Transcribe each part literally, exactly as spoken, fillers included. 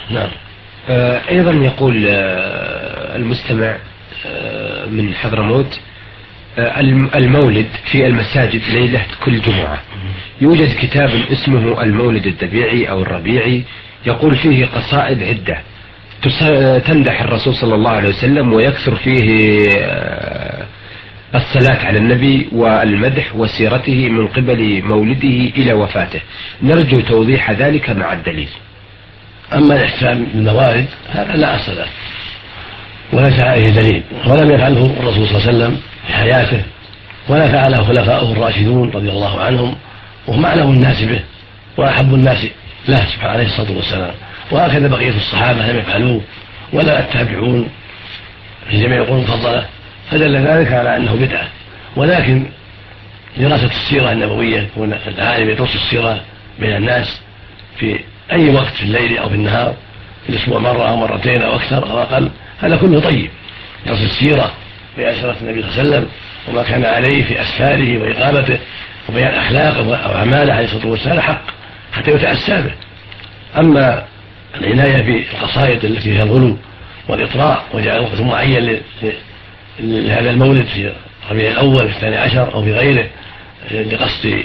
نعم. أيضا يقول المستمع من حضرموت: المولد في المساجد ليلة كل جمعة، يوجد كتاب اسمه المولد الدبيعي أو الربيعي، يقول فيه قصائد عدة تمدح الرسول صلى الله عليه وسلم، ويكثر فيه الصلاة على النبي والمدح وسيرته من قبل مولده إلى وفاته، نرجو توضيح ذلك مع الدليل. أما الاحتفال بالموالد هذا لا أصل له وليس عليه دليل، ولم يفعله الرسول صلى الله عليه وسلم في حياته، ولا فعله خلفاؤه الراشدون رضي الله عنهم، وهم أعلم الناس به وأحب الناس له سبحانه عليه الصلاة والسلام، وهكذا بقية الصحابة لم يفعلوه ولا التابعون في جميع القرون المفضلة، فدل ذلك على أنه بدعة. ولكن دراسة السيرة النبوية يكون العالم يدرس السيرة بين الناس في أي وقت في الليل أو في النهار، في الأسبوع مرة أو مرتين أو أكثر أو أقل، هذا كله طيب. درس السيرة بأسرة النبي صلى الله عليه وسلم وما كان عليه في أسفاره وإقامته وبيان أخلاقه أو أعماله عليه الصلاة والسلام حق حتى يتأسى به. أما العناية بالقصائد التي فيها الغلو والإطراء وجعل وقت معين لهذا المولد في ربيع الأول في الثاني عشر أو في غيره لقصد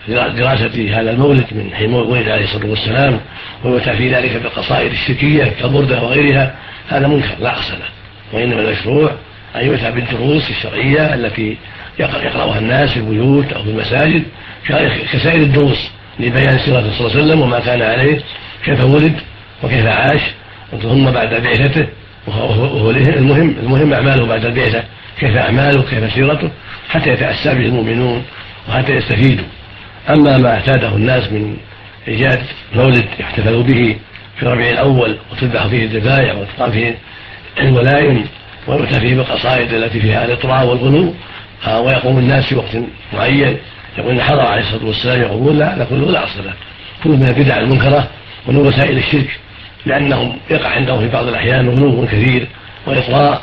دراسة هذا المولد من حين ولد عليه الصلاة والسلام، ويؤتى في ذلك بالقصائد الشركية كالبردة وغيرها، هذا منكر لا أصل له. وإنما المشروع أن يؤتى بالدروس الشرعية التي يقرأها الناس في البيوت أو في المساجد كسائر الدروس لبيان سيرة صلى الله عليه وسلم وما كان عليه، كيف ولد وكيف عاش ثم بعد بعثته، وهو المهم المهم أعماله بعد البعثة، كيف أعماله كيف سيرته، حتى يتأسى به المؤمنون وحتى يستفيدوا. أما ما اعتاده الناس من إيجاد مولد يحتفلوا به في ربيع الأول وتذبح فيه الذبائح وتقام فيه الولائم ويؤتى فيه بالقصائد التي فيها الإطراء والغلو، ويقوم الناس في وقت معين يقول حضر عليه الصلاة والسلام، يقول لا، لا كله لا أصل له، كله من البدع المنكرة ومن وسائل الشرك، لأنهم يقع عندهم في بعض الأحيان غلو كثير وإطراء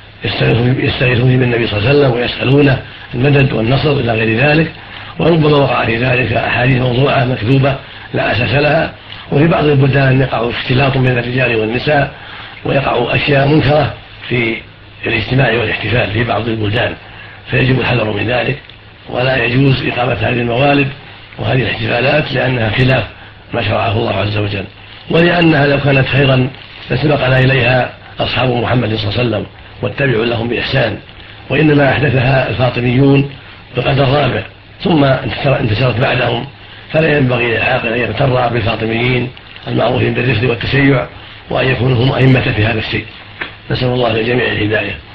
يستغيثون بالنبي صلى الله عليه وسلم ويسألونه المدد والنصر إلى غير ذلك، وربما وقع في ذلك أحاديث موضوعة مكذوبة لا أساس لها. وفي بعض البلدان يقع اختلاط بين الرجال والنساء ويقع أشياء منكرة في الاجتماع والاحتفال في بعض البلدان، فيجب الحذر من ذلك، ولا يجوز إقامة هذه الموالد وهذه الاحتفالات لأنها خلاف ما شرعه الله عز وجل، ولأنها لو كانت خيرا لسبقنا إليها أصحاب محمد صلى الله عليه وسلم واتبعوا لهم بإحسان، وإنما أحدثها الفاطميون بالقرن الرابع ثم انتشرت بعدهم، فلا ينبغي للعاقل أن يغتر بالفاطميين المعروفين بالرفق والتشيع وأن يكونوا هم أئمة في هذا الشيء. نسأل الله للجميع الهداية.